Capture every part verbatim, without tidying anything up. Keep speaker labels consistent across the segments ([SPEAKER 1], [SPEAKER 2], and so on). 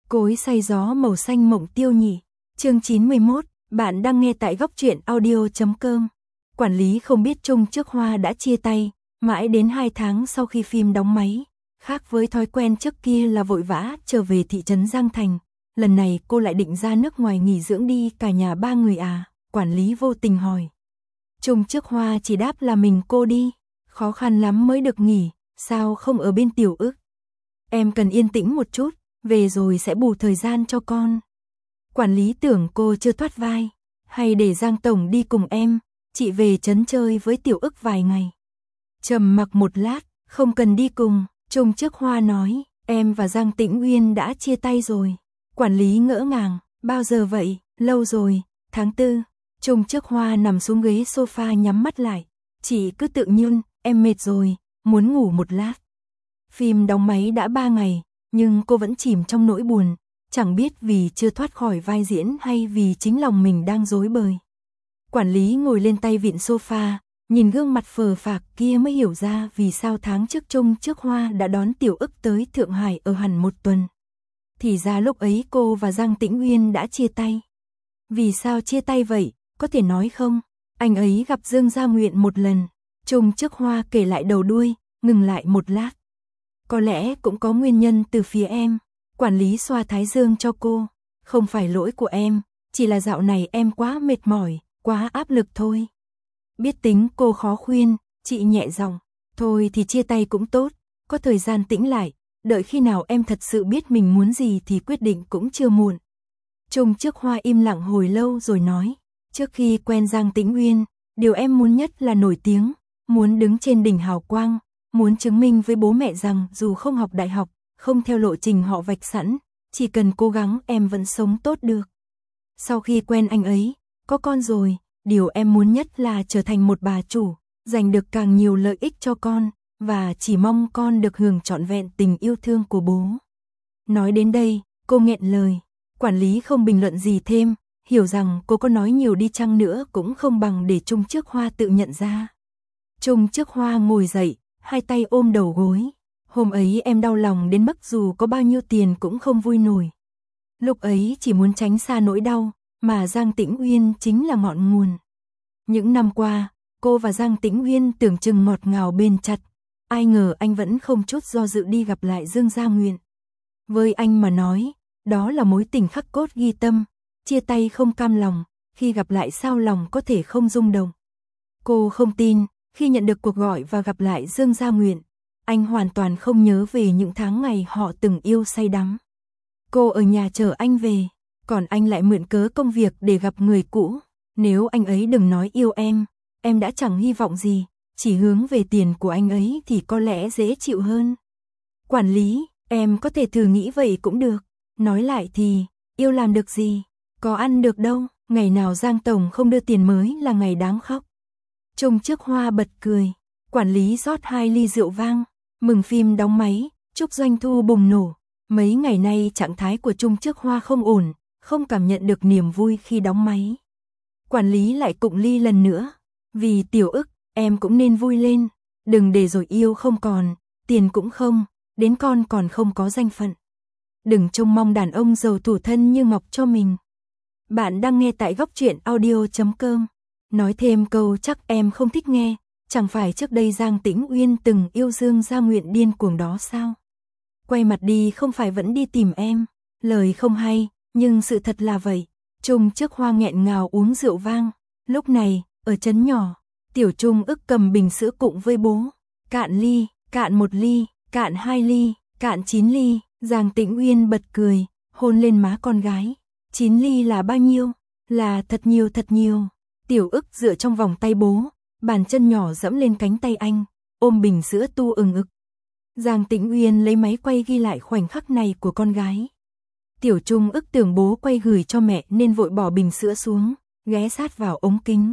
[SPEAKER 1] Cối xay gió màu xanh mộng tiêu nhị. Chương chín mươi mốt, bạn đang nghe tại góc truyện audio chấm com. Quản lý không biết Trung Trước Hoa đã chia tay, mãi đến hai tháng sau khi phim đóng máy. Khác với thói quen trước kia là vội vã trở về thị trấn Giang Thành, lần này cô lại định ra nước ngoài nghỉ dưỡng đi cả nhà ba người à, quản lý vô tình hỏi. Trung Trước Hoa chỉ đáp là mình cô đi, khó khăn lắm mới được nghỉ, sao không ở bên Tiểu Ức. Em cần yên tĩnh một chút, về rồi sẽ bù thời gian cho con. Quản lý tưởng cô chưa thoát vai, hay để Giang Tổng đi cùng em, chị về trấn chơi với Tiểu Ức vài ngày. Trầm mặc một lát, không cần đi cùng, Trung Trước Hoa nói, em và Giang Tĩnh Uyên đã chia tay rồi. Quản lý ngỡ ngàng, bao giờ vậy, lâu rồi, tháng tư. Trung Trước Hoa nằm xuống ghế sofa nhắm mắt lại, chị cứ tự nhiên, em mệt rồi, muốn ngủ một lát. Phim đóng máy đã ba ngày, nhưng cô vẫn chìm trong nỗi buồn, chẳng biết vì chưa thoát khỏi vai diễn hay vì chính lòng mình đang rối bời. Quản lý ngồi lên tay vịn sofa, nhìn gương mặt phờ phạc kia mới hiểu ra vì sao tháng trước Trung Trước Hoa đã đón Tiểu Ức tới Thượng Hải ở hẳn một tuần. Thì ra lúc ấy cô và Giang Tĩnh Uyên đã chia tay. Vì sao chia tay vậy, có thể nói không? Anh ấy gặp Dương Gia Nguyện một lần. Trung Trước Hoa kể lại đầu đuôi, ngừng lại một lát. Có lẽ cũng có nguyên nhân từ phía em. Quản lý xoa thái dương cho cô. Không phải lỗi của em, chỉ là dạo này em quá mệt mỏi, quá áp lực thôi. Biết tính cô khó khuyên, chị nhẹ giọng. Thôi thì chia tay cũng tốt, có thời gian tĩnh lại, đợi khi nào em thật sự biết mình muốn gì thì quyết định cũng chưa muộn. Trung Trước Hoa im lặng hồi lâu rồi nói. Trước khi quen Giang Tĩnh Uyên, điều em muốn nhất là nổi tiếng, muốn đứng trên đỉnh hào quang, muốn chứng minh với bố mẹ rằng dù không học đại học, không theo lộ trình họ vạch sẵn, chỉ cần cố gắng em vẫn sống tốt được. Sau khi quen anh ấy, có con rồi, điều em muốn nhất là trở thành một bà chủ, giành được càng nhiều lợi ích cho con, và chỉ mong con được hưởng trọn vẹn tình yêu thương của bố. Nói đến đây, cô nghẹn lời, quản lý không bình luận gì thêm, hiểu rằng cô có nói nhiều đi chăng nữa cũng không bằng để Trung Trước Hoa tự nhận ra. Trung Trước Hoa ngồi dậy, hai tay ôm đầu gối. Hôm ấy em đau lòng đến mức dù có bao nhiêu tiền cũng không vui nổi. Lúc ấy chỉ muốn tránh xa nỗi đau, mà Giang Tĩnh Uyên chính là ngọn nguồn. Những năm qua, cô và Giang Tĩnh Uyên tưởng chừng ngọt ngào bền chặt. Ai ngờ anh vẫn không chút do dự đi gặp lại Dương Gia Nguyện. Với anh mà nói, đó là mối tình khắc cốt ghi tâm. Chia tay không cam lòng, khi gặp lại sao lòng có thể không rung động. Cô không tin, khi nhận được cuộc gọi và gặp lại Dương Gia Nguyện, anh hoàn toàn không nhớ về những tháng ngày họ từng yêu say đắm. Cô ở nhà chờ anh về, còn anh lại mượn cớ công việc để gặp người cũ. Nếu anh ấy đừng nói yêu em, em đã chẳng hy vọng gì, chỉ hướng về tiền của anh ấy thì có lẽ dễ chịu hơn. Quản lý, em có thể thử nghĩ vậy cũng được. Nói lại thì, yêu làm được gì? Có ăn được đâu, ngày nào Giang Tổng không đưa tiền mới là ngày đáng khóc. Trung Trước Hoa bật cười, quản lý rót hai ly rượu vang, mừng phim đóng máy, chúc doanh thu bùng nổ. Mấy ngày nay trạng thái của Trung Trước Hoa không ổn, không cảm nhận được niềm vui khi đóng máy. Quản lý lại cụng ly lần nữa, vì Tiểu Ức, em cũng nên vui lên, đừng để rồi yêu không còn, tiền cũng không, đến con còn không có danh phận. Đừng trông mong đàn ông giàu thủ thân như ngọc cho mình. Bạn đang nghe tại góc truyện audio chấm com. Nói thêm câu chắc em không thích nghe, chẳng phải trước đây Giang Tĩnh Uyên từng yêu Dương Gia Nguyện điên cuồng đó sao? Quay mặt đi không phải vẫn đi tìm em, lời không hay, nhưng sự thật là vậy. Trung Trước Hoa nghẹn ngào uống rượu vang, lúc này, ở trấn nhỏ, Tiểu Trung Ức cầm bình sữa cụng với bố, cạn ly, cạn một ly, cạn hai ly, cạn chín ly, Giang Tĩnh Uyên bật cười, hôn lên má con gái. Chín ly là bao nhiêu? Là thật nhiều thật nhiều. Tiểu Ức dựa trong vòng tay bố, bàn chân nhỏ dẫm lên cánh tay anh, ôm bình sữa tu ừng ực. Giang Tĩnh Uyên lấy máy quay ghi lại khoảnh khắc này của con gái. Tiểu Trung Ức tưởng bố quay gửi cho mẹ nên vội bỏ bình sữa xuống, ghé sát vào ống kính.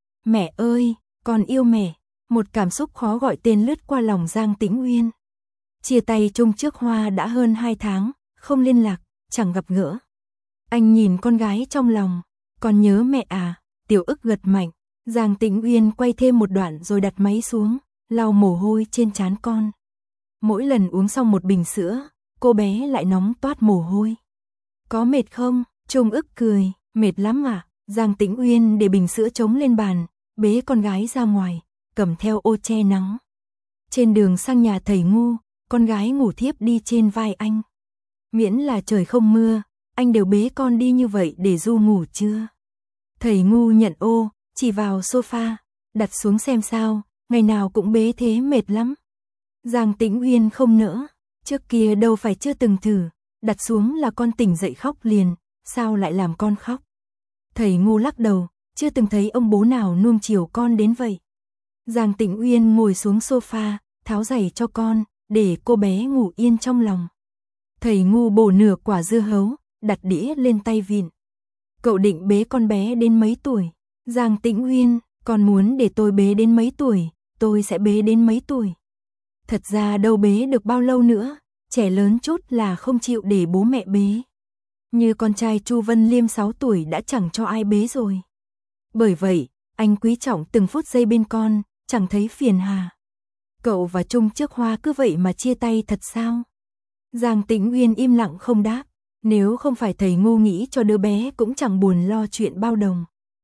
[SPEAKER 1] Mẹ ơi, con yêu mẹ. Một cảm xúc khó gọi tên lướt qua lòng Giang Tĩnh Uyên. Chia tay Trung Trước Hoa đã hơn hai tháng, không liên lạc, chẳng gặp gỡ. Anh nhìn con gái trong lòng, con nhớ mẹ à? Tiểu Ức gật mạnh. Giang Tĩnh Uyên quay thêm một đoạn rồi đặt máy xuống, lau mồ hôi trên trán con. Mỗi lần uống xong một bình sữa, cô bé lại nóng toát mồ hôi. Có mệt không? Trung ức cười, mệt lắm à? Giang Tĩnh Uyên để bình sữa trống lên bàn, bế con gái ra ngoài, cầm theo ô che nắng. Trên đường sang nhà thầy Ngu, con gái ngủ thiếp đi trên vai anh. Miễn là trời không mưa, anh đều bế con đi như vậy để Du ngủ chưa? Thầy Ngu nhận ô, chỉ vào sofa, đặt xuống xem sao, ngày nào cũng bế thế mệt lắm. Giang Tĩnh Uyên không nỡ, trước kia đâu phải chưa từng thử, đặt xuống là con tỉnh dậy khóc liền, sao lại làm con khóc? Thầy Ngu lắc đầu, chưa từng thấy ông bố nào nuông chiều con đến vậy. Giang Tĩnh Uyên ngồi xuống sofa, tháo giày cho con, để cô bé ngủ yên trong lòng. Thầy Ngu bổ nửa quả dưa hấu, đặt đĩa lên tay vịn. Cậu định bế con bé đến mấy tuổi? Giang Tĩnh Uyên, con muốn để tôi bế đến mấy tuổi, tôi sẽ bế đến mấy tuổi. Thật ra đâu bế được bao lâu nữa, trẻ lớn chút là không chịu để bố mẹ bế. Như con trai Chu Vân Liêm sáu tuổi đã chẳng cho ai bế rồi. Bởi vậy, anh quý trọng từng phút giây bên con, chẳng thấy phiền hà. Cậu và Trung Trước Hoa cứ vậy mà chia tay thật sao? Giang Tĩnh Uyên im lặng không đáp. Nếu không phải thầy Ngu nghĩ cho đứa bé cũng chẳng buồn lo chuyện bao đồng.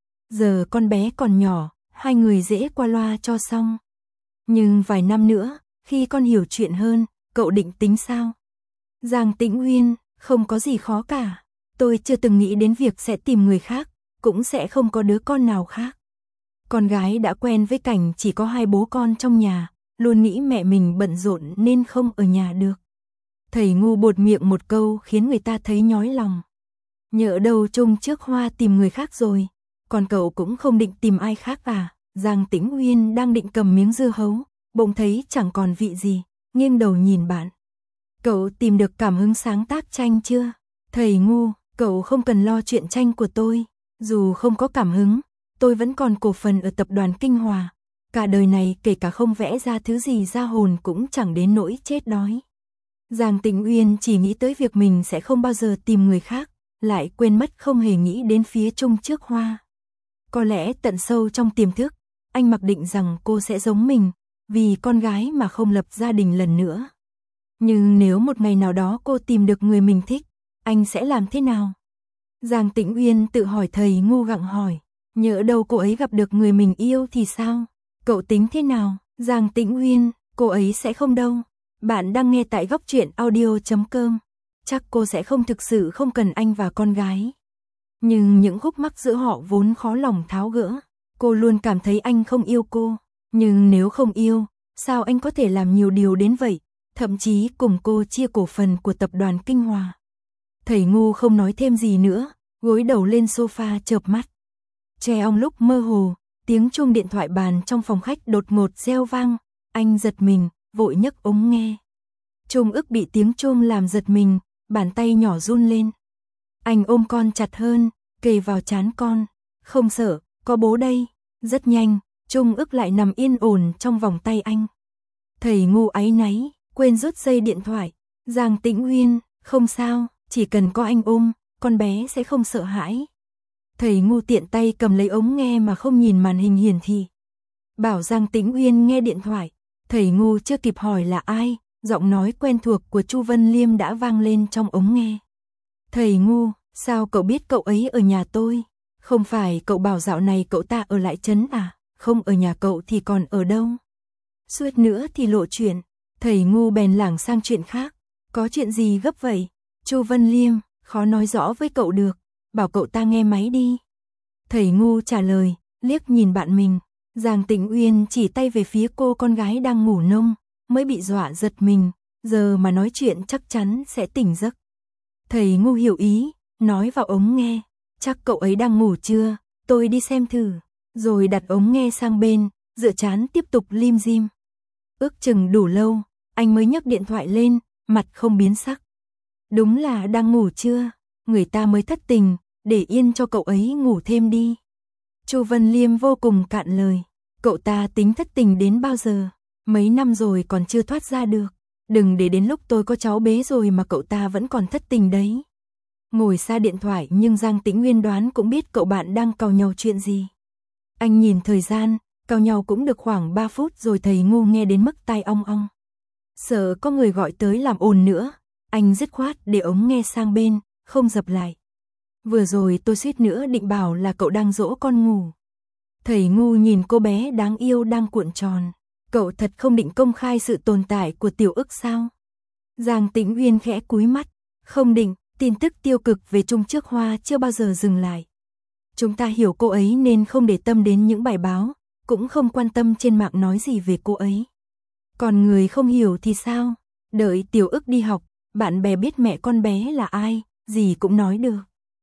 [SPEAKER 1] Giờ con bé còn nhỏ, hai người dễ qua loa cho xong. Nhưng vài năm nữa, khi con hiểu chuyện hơn, cậu định tính sao? Giang Tĩnh Uyên, không có gì khó cả. Tôi chưa từng nghĩ đến việc sẽ tìm người khác, cũng sẽ không có đứa con nào khác. Con gái đã quen với cảnh chỉ có hai bố con trong nhà, luôn nghĩ mẹ mình bận rộn nên không ở nhà được. Thầy Ngu bột miệng một câu khiến người ta thấy nhói lòng. Nhỡ đâu Trung Trước Hoa tìm người khác rồi, còn cậu cũng không định tìm ai khác à? Giang Tĩnh Uyên đang định cầm miếng dưa hấu, bỗng thấy chẳng còn vị gì, nghiêng đầu nhìn bạn. Cậu tìm được cảm hứng sáng tác tranh chưa? Thầy Ngu, cậu không cần lo chuyện tranh của tôi. Dù không có cảm hứng, tôi vẫn còn cổ phần ở tập đoàn Kinh Hòa. Cả đời này kể cả không vẽ ra thứ gì ra hồn cũng chẳng đến nỗi chết đói. Giang Tĩnh Uyên chỉ nghĩ tới việc mình sẽ không bao giờ tìm người khác, lại quên mất không hề nghĩ đến phía Trung Trước Hoa. Có lẽ tận sâu trong tiềm thức, anh mặc định rằng cô sẽ giống mình, vì con gái mà không lập gia đình lần nữa. Nhưng nếu một ngày nào đó cô tìm được người mình thích, anh sẽ làm thế nào? Giang Tĩnh Uyên tự hỏi thầy Ngu gặng hỏi, nhỡ đâu cô ấy gặp được người mình yêu thì sao? Cậu tính thế nào? Giang Tĩnh Uyên, cô ấy sẽ không đâu. Bạn đang nghe tại góc truyện audio chấm com. Chắc cô sẽ không thực sự không cần anh và con gái. Nhưng những khúc mắc giữa họ vốn khó lòng tháo gỡ. Cô luôn cảm thấy anh không yêu cô. Nhưng nếu không yêu, sao anh có thể làm nhiều điều đến vậy? Thậm chí cùng cô chia cổ phần của tập đoàn Kinh Hòa. Thầy Ngu không nói thêm gì nữa, gối đầu lên sofa chợp mắt. Trong lúc mơ hồ, tiếng chuông điện thoại bàn trong phòng khách đột ngột reo vang. Anh giật mình, vội nhấc ống nghe. Trung ức bị tiếng chuông làm giật mình, bàn tay nhỏ run lên. Anh ôm con chặt hơn, kề vào trán con. Không sợ, có bố đây. Rất nhanh, Trung ức lại nằm yên ổn trong vòng tay anh. Thầy Ngu áy náy, quên rút dây điện thoại. Giang Tĩnh Uyên, không sao, chỉ cần có anh ôm, con bé sẽ không sợ hãi. Thầy Ngu tiện tay cầm lấy ống nghe mà không nhìn màn hình hiển thị. Bảo Giang Tĩnh Uyên nghe điện thoại. Thầy Ngu chưa kịp hỏi là ai, giọng nói quen thuộc của Chu Vân Liêm đã vang lên trong ống nghe. Thầy Ngu, sao cậu biết cậu ấy ở nhà tôi? Không phải cậu bảo dạo này cậu ta ở lại trấn à? Không ở nhà cậu thì còn ở đâu? Suýt nữa thì lộ chuyện. Thầy Ngu bèn lảng sang chuyện khác. Có chuyện gì gấp vậy? Chu Vân Liêm, khó nói rõ với cậu được. Bảo cậu ta nghe máy đi. Thầy Ngu trả lời, liếc nhìn bạn mình. Giang Tĩnh Uyên chỉ tay về phía cô con gái đang ngủ nông, mới bị dọa giật mình, giờ mà nói chuyện chắc chắn sẽ tỉnh giấc. Thầy Ngu hiểu ý, nói vào ống nghe, chắc cậu ấy đang ngủ chưa, tôi đi xem thử, rồi đặt ống nghe sang bên, dựa trán tiếp tục lim dim. Ước chừng đủ lâu, anh mới nhấc điện thoại lên, mặt không biến sắc. Đúng là đang ngủ chưa, người ta mới thất tình, để yên cho cậu ấy ngủ thêm đi. Chu Vân Liêm vô cùng cạn lời, cậu ta tính thất tình đến bao giờ, mấy năm rồi còn chưa thoát ra được, đừng để đến lúc tôi có cháu bế rồi mà cậu ta vẫn còn thất tình đấy. Ngồi xa điện thoại nhưng Giang Tĩnh Uyên đoán cũng biết cậu bạn đang càu nhau chuyện gì. Anh nhìn thời gian, càu nhau cũng được khoảng ba phút rồi thầy Ngu nghe đến mức tai ong ong. Sợ có người gọi tới làm ồn nữa, anh dứt khoát để ống nghe sang bên, không dập lại. Vừa rồi tôi suýt nữa định bảo là cậu đang dỗ con ngủ. Thầy ngu nhìn cô bé đáng yêu đang cuộn tròn. Cậu thật không định công khai sự tồn tại của Tiểu Ức sao? Giang Tĩnh Uyên khẽ cúi mắt. Không định, tin tức tiêu cực về Trung Trước Hoa chưa bao giờ dừng lại. Chúng ta hiểu cô ấy nên không để tâm đến những bài báo, cũng không quan tâm trên mạng nói gì về cô ấy. Còn người không hiểu thì sao? Đợi Tiểu Ức đi học, bạn bè biết mẹ con bé là ai, gì cũng nói được.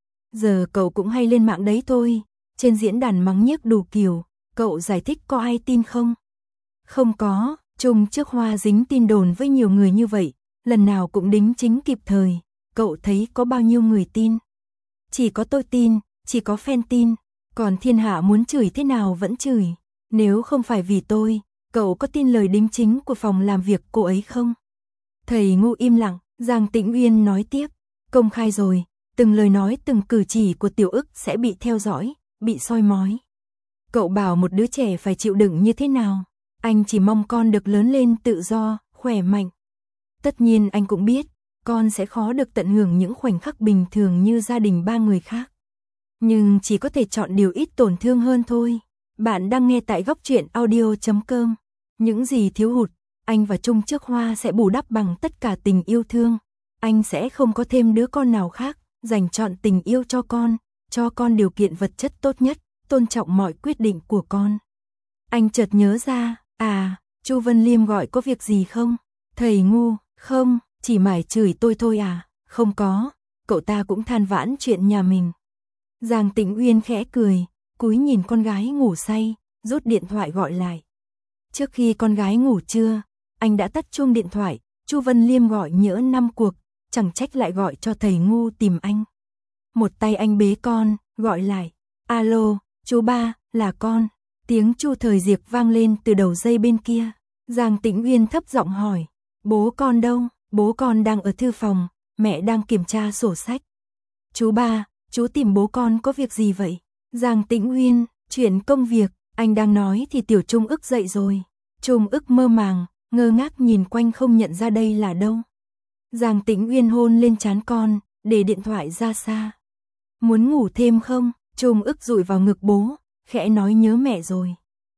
[SPEAKER 1] Giờ cậu cũng hay lên mạng đấy thôi, trên diễn đàn mắng nhiếc đủ kiểu, cậu giải thích có ai tin không? Không có, Trung Trước Hoa dính tin đồn với nhiều người như vậy, lần nào cũng đính chính kịp thời, cậu thấy có bao nhiêu người tin? Chỉ có tôi tin, chỉ có fan tin, còn thiên hạ muốn chửi thế nào vẫn chửi. Nếu không phải vì tôi, cậu có tin lời đính chính của phòng làm việc cô ấy không? Thầy ngu im lặng, Giang Tĩnh Uyên nói tiếp, công khai rồi, từng lời nói từng cử chỉ của Tiểu Ức sẽ bị theo dõi, bị soi mói. Cậu bảo một đứa trẻ phải chịu đựng như thế nào? Anh chỉ mong con được lớn lên tự do, khỏe mạnh. Tất nhiên anh cũng biết, con sẽ khó được tận hưởng những khoảnh khắc bình thường như gia đình ba người khác. Nhưng chỉ có thể chọn điều ít tổn thương hơn thôi. Bạn đang nghe tại góc truyện audio chấm com. Những gì thiếu hụt, anh và Trung Trước Hoa sẽ bù đắp bằng tất cả tình yêu thương. Anh sẽ không có thêm đứa con nào khác, dành trọn tình yêu cho con, cho con điều kiện vật chất tốt nhất, tôn trọng mọi quyết định của con. Anh chợt nhớ ra, à, Chu Vân Liêm gọi có việc gì không? Thầy ngu, không, chỉ mải chửi tôi thôi à? Không có, cậu ta cũng than vãn chuyện nhà mình. Giang Tĩnh Uyên khẽ cười, cúi nhìn con gái ngủ say, rút điện thoại gọi lại. Trước khi con gái ngủ trưa, anh đã tắt chuông điện thoại, Chu Vân Liêm gọi nhỡ năm cuộc, chẳng trách lại gọi cho thầy ngu tìm anh. Một tay anh bế con, gọi lại, alo, chú ba, là con. Tiếng Chu Thời Diệp vang lên từ đầu dây bên kia. Giang Tĩnh Uyên thấp giọng hỏi, bố con đâu? Bố con đang ở thư phòng, mẹ đang kiểm tra sổ sách. Chú ba, chú tìm bố con có việc gì vậy? Giang Tĩnh Uyên, chuyện công việc, anh đang nói thì Tiểu Trung Ức dậy rồi. Trung Ức mơ màng, ngơ ngác nhìn quanh không nhận ra đây là đâu. Giang Tĩnh Uyên hôn lên trán con, để điện thoại ra xa. Muốn ngủ thêm không? Trung Ức dụi vào ngực bố, khẽ nói nhớ mẹ rồi.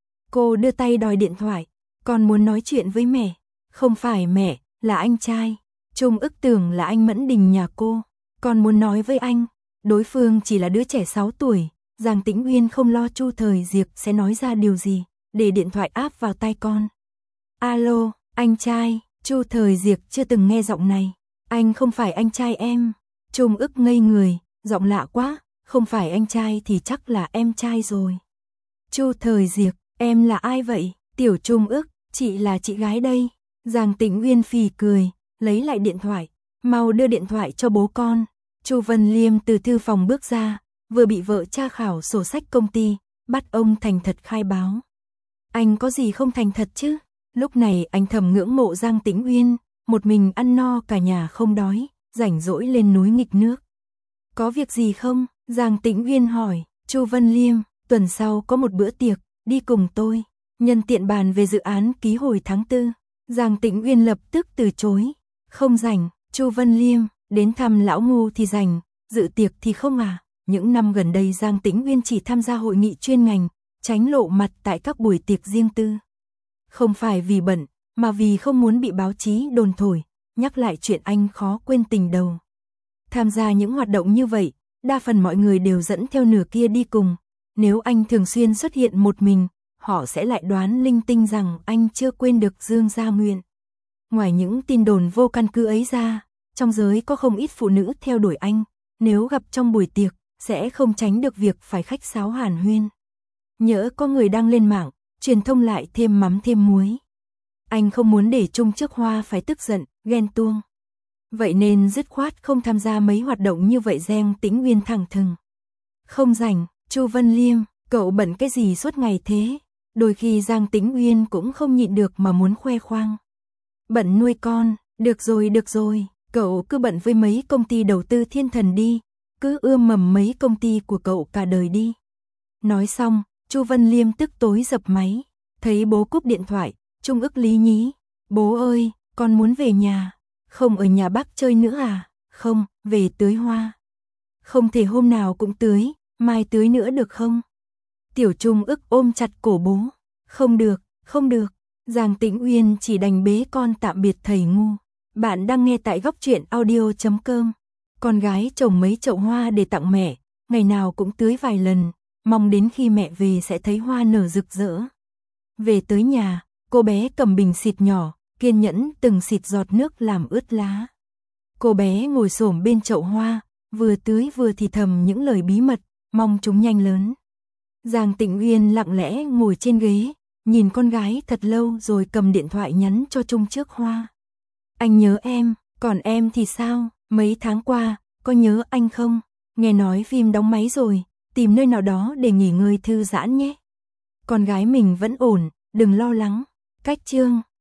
[SPEAKER 1] Cô đưa tay đòi điện thoại, con muốn nói chuyện với mẹ. Không phải mẹ, là anh trai. Trung Ức tưởng là anh Mẫn Đình nhà cô. Con muốn nói với anh, đối phương chỉ là đứa trẻ sáu tuổi. Giang Tĩnh Uyên không lo Chu Thời Diệp sẽ nói ra điều gì, để điện thoại áp vào tai con. Alo, anh trai, Chu Thời Diệp chưa từng nghe giọng này. Anh không phải anh trai em. Trung Ức ngây người, giọng lạ quá, không phải anh trai thì chắc là em trai rồi. Chu Thời Diệp, em là ai vậy? Tiểu Trung Ức, chị là chị gái đây. Giang Tĩnh Uyên phì cười, lấy lại điện thoại, mau đưa điện thoại cho bố con. Chu Vân Liêm từ thư phòng bước ra, vừa bị vợ tra khảo sổ sách công ty, bắt ông thành thật khai báo. Anh có gì không thành thật chứ? Lúc này anh thầm ngưỡng mộ Giang Tĩnh Uyên, một mình ăn no cả nhà không đói, rảnh rỗi lên núi nghịch nước. Có việc gì không? Giang Tĩnh Uyên hỏi. Chu Vân Liêm, tuần sau có một bữa tiệc, đi cùng tôi. Nhân tiện bàn về dự án ký hồi tháng tư. Giang Tĩnh Uyên lập tức từ chối. Không rảnh. Chu Vân Liêm, đến thăm lão ngu thì rảnh, dự tiệc thì không à? Những năm gần đây Giang Tĩnh Uyên chỉ tham gia hội nghị chuyên ngành, tránh lộ mặt tại các buổi tiệc riêng tư. Không phải vì bận, mà vì không muốn bị báo chí đồn thổi, nhắc lại chuyện anh khó quên tình đầu. Tham gia những hoạt động như vậy, đa phần mọi người đều dẫn theo nửa kia đi cùng. Nếu anh thường xuyên xuất hiện một mình, họ sẽ lại đoán linh tinh rằng anh chưa quên được Dương Gia Nguyện. Ngoài những tin đồn vô căn cứ ấy ra, trong giới có không ít phụ nữ theo đuổi anh, nếu gặp trong buổi tiệc, sẽ không tránh được việc phải khách sáo hàn huyên. Nhỡ có người đang lên mạng, truyền thông lại thêm mắm thêm muối. Anh không muốn để Trung Trước Hoa phải tức giận, ghen tuông. Vậy nên dứt khoát không tham gia mấy hoạt động như vậy. Giang Tĩnh Uyên thẳng thừng. Không rảnh. Chu Vân Liêm, cậu bận cái gì suốt ngày thế? Đôi khi Giang Tĩnh Uyên cũng không nhịn được mà muốn khoe khoang. Bận nuôi con. Được rồi được rồi, cậu cứ bận với mấy công ty đầu tư thiên thần đi, cứ ươm mầm mấy công ty của cậu cả đời đi. Nói xong, Chu Vân Liêm tức tối dập máy. Thấy bố cúp điện thoại, Trung Ức lý nhí. Bố ơi, con muốn về nhà. Không ở nhà bác chơi nữa à? Không, về tưới hoa. Không thể hôm nào cũng tưới, mai tưới nữa được không? Tiểu Trung ức ôm chặt cổ bố. Không được, không được. Giang Tĩnh Uyên chỉ đành bế con tạm biệt thầy ngu. Bạn đang nghe tại góc truyện audio chấm com. Con gái trồng mấy chậu hoa để tặng mẹ, ngày nào cũng tưới vài lần, mong đến khi mẹ về sẽ thấy hoa nở rực rỡ. Về tới nhà, cô bé cầm bình xịt nhỏ, kiên nhẫn từng xịt giọt nước làm ướt lá. Cô bé ngồi xổm bên chậu hoa, vừa tưới vừa thì thầm những lời bí mật, mong chúng nhanh lớn. Giang Tĩnh Uyên lặng lẽ ngồi trên ghế, nhìn con gái thật lâu rồi cầm điện thoại nhắn cho Trung trước hoa. Anh nhớ em, còn em thì sao, mấy tháng qua, có nhớ anh không? Nghe nói phim đóng máy rồi, tìm nơi nào đó để nghỉ ngơi thư giãn nhé. Con gái mình vẫn ổn, đừng lo lắng. Cách chương